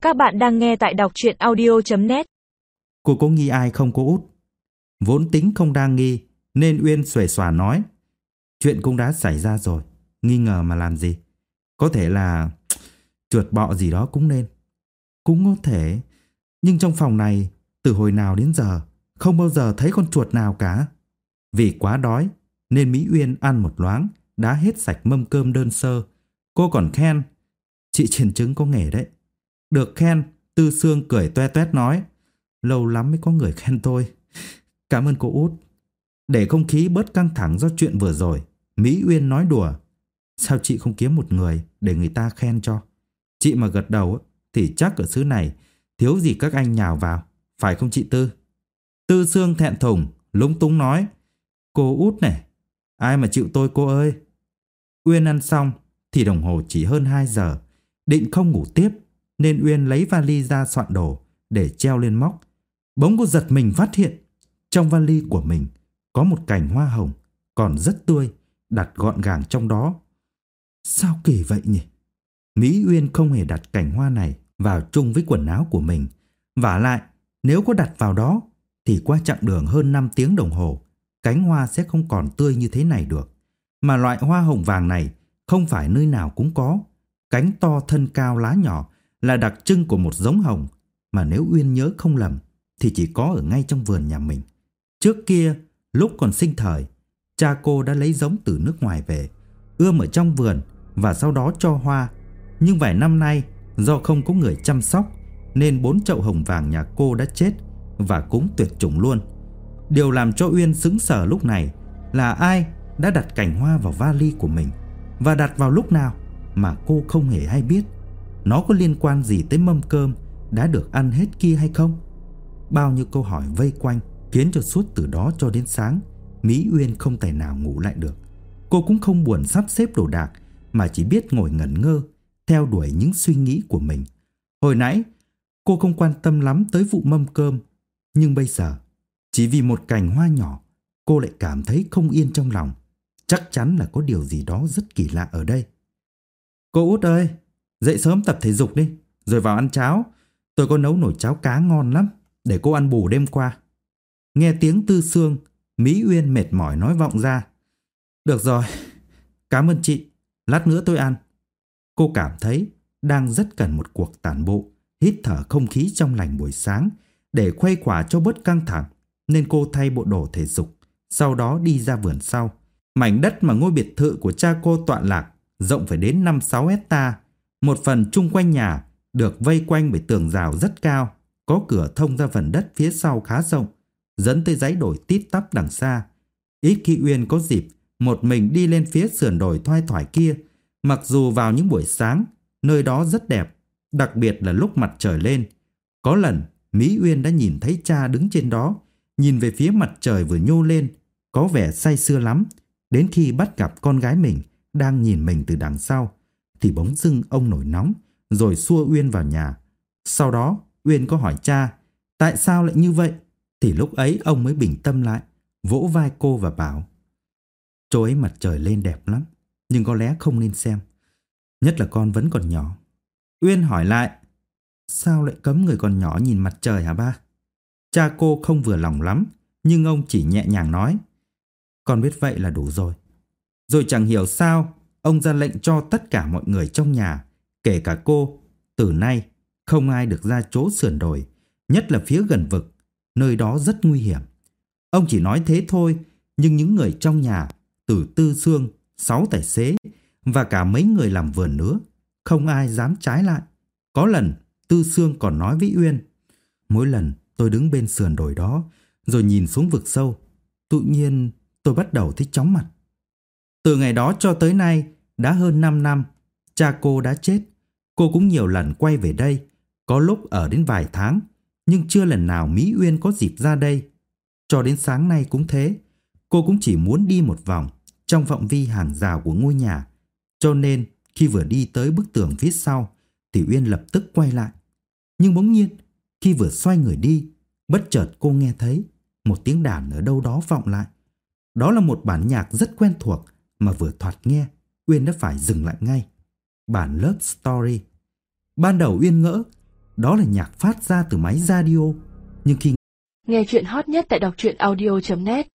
Các bạn đang nghe tại đọc truyện audio.net. Cô có nghi ai không cô út? Vốn tính không đang nghi nên Uyên xuề xòa nói. Chuyện cũng đã xảy ra rồi, nghi ngờ mà làm gì? Có thể là chuột bọ gì đó cũng nên. Cũng có thể, nhưng trong phòng này từ hồi nào đến giờ không bao giờ thấy con chuột nào cả. Vì quá đói nên Mỹ Uyên ăn một loáng đã hết sạch mâm cơm đơn sơ. Cô còn khen: chị Triển Trứng có nghề đấy. Được khen, Tư Sương cười toe toét nói: lâu lắm mới có người khen tôi. Cảm ơn cô út. Để không khí bớt căng thẳng do chuyện vừa rồi, Mỹ Uyên nói đùa: sao chị không kiếm một người để người ta khen cho? Chị mà gật đầu thì chắc ở xứ này thiếu gì các anh nhào vào, phải không chị Tư? Tư Sương thẹn thùng lúng túng nói: cô út này, ai mà chịu tôi cô ơi. Uyên ăn xong thì đồng hồ chỉ hơn 2 giờ. Định không ngủ tiếp nên Uyên lấy vali ra soạn đồ để treo lên móc. Bỗng cô giật mình phát hiện trong vali của mình có một cành hoa hồng còn rất tươi đặt gọn gàng trong đó. Sao kỳ vậy nhỉ? Mỹ Uyên không hề đặt cành hoa này vào chung với quần áo của mình. Vả lại, nếu có đặt vào đó thì qua chặng đường hơn 5 tiếng đồng hồ, cánh hoa sẽ không còn tươi như thế này được. Mà loại hoa hồng vàng này không phải nơi nào cũng có. Cánh to thân cao lá nhỏ là đặc trưng của một giống hồng mà nếu Uyên nhớ không lầm thì chỉ có ở ngay trong vườn nhà mình. Trước kia, lúc còn sinh thời, cha cô đã lấy giống từ nước ngoài về, ươm ở trong vườn và sau đó cho hoa. Nhưng vài năm nay, do không có người chăm sóc nên 4 chậu hồng vàng nhà cô đã chết và cũng tuyệt chủng luôn. Điều làm cho Uyên sững sờ lúc này là ai đã đặt cành hoa vào vali của mình và đặt vào lúc nào mà cô không hề hay biết. Nó có liên quan gì tới mâm cơm đã được ăn hết kia hay không? Bao nhiêu câu hỏi vây quanh khiến cho suốt từ đó cho đến sáng, Mỹ Uyên không tài nào ngủ lại được. Cô cũng không buồn sắp xếp đồ đạc mà chỉ biết ngồi ngẩn ngơ theo đuổi những suy nghĩ của mình. Hồi nãy cô không quan tâm lắm tới vụ mâm cơm, nhưng bây giờ chỉ vì một cành hoa nhỏ cô lại cảm thấy không yên trong lòng. Chắc chắn là có điều gì đó rất kỳ lạ ở đây. Cô út ơi, dậy sớm tập thể dục đi, rồi vào ăn cháo. Tôi có nấu nồi cháo cá ngon lắm, để cô ăn bù đêm qua. Nghe tiếng Tư Sương, Mỹ Uyên mệt mỏi nói vọng ra: được rồi, cảm ơn chị, lát nữa tôi ăn. Cô cảm thấy đang rất cần một cuộc tản bộ, hít thở không khí trong lành buổi sáng để khuây khỏa cho bớt căng thẳng, nên cô thay bộ đồ thể dục, sau đó đi ra vườn sau. Mảnh đất mà ngôi biệt thự của cha cô tọa lạc rộng phải đến 5-6 hecta. Một phần chung quanh nhà được vây quanh bởi tường rào rất cao, có cửa thông ra phần đất phía sau khá rộng, dẫn tới dãy đồi tít tắp đằng xa. Ít khi Uyên có dịp một mình đi lên phía sườn đồi thoai thoải kia. Mặc dù vào những buổi sáng, nơi đó rất đẹp, đặc biệt là lúc mặt trời lên. Có lần Mỹ Uyên đã nhìn thấy cha đứng trên đó, nhìn về phía mặt trời vừa nhô lên, có vẻ say sưa lắm. Đến khi bắt gặp con gái mình đang nhìn mình từ đằng sau thì bỗng dưng ông nổi nóng rồi xua Uyên vào nhà. Sau đó Uyên có hỏi cha tại sao lại như vậy, thì lúc ấy ông mới bình tâm lại, vỗ vai cô và bảo: chỗ ấy mặt trời lên đẹp lắm, nhưng có lẽ không nên xem, nhất là con vẫn còn nhỏ. Uyên hỏi lại: sao lại cấm người còn nhỏ nhìn mặt trời hả ba? Cha cô không vừa lòng lắm, nhưng ông chỉ nhẹ nhàng nói: con biết vậy là đủ rồi. Rồi chẳng hiểu sao ông ra lệnh cho tất cả mọi người trong nhà, kể cả cô, từ nay không ai được ra chỗ sườn đồi, nhất là phía gần vực, nơi đó rất nguy hiểm. Ông chỉ nói thế thôi, nhưng những người trong nhà, từ Tư Sương, 6 tài xế và cả mấy người làm vườn nữa, không ai dám trái lại. Có lần Tư Sương còn nói với Uyên: mỗi lần tôi đứng bên sườn đồi đó rồi nhìn xuống vực sâu, tự nhiên tôi bắt đầu thấy chóng mặt. Từ ngày đó cho tới nay đã hơn 5 năm, cha cô đã chết. Cô cũng nhiều lần quay về đây, có lúc ở đến vài tháng, nhưng chưa lần nào Mỹ Uyên có dịp ra đây. Cho đến sáng nay cũng thế, cô cũng chỉ muốn đi một vòng trong phạm vi hàng rào của ngôi nhà. Cho nên khi vừa đi tới bức tường phía sau thì Uyên lập tức quay lại. Nhưng bỗng nhiên khi vừa xoay người đi, bất chợt cô nghe thấy một tiếng đàn ở đâu đó vọng lại. Đó là một bản nhạc rất quen thuộc mà vừa thoạt nghe, Uyên đã phải dừng lại ngay. Bản Love Story. Ban đầu Uyên ngỡ đó là nhạc phát ra từ máy radio. Nhưng khi nghe chuyện hot nhất tại đọc truyện audio.net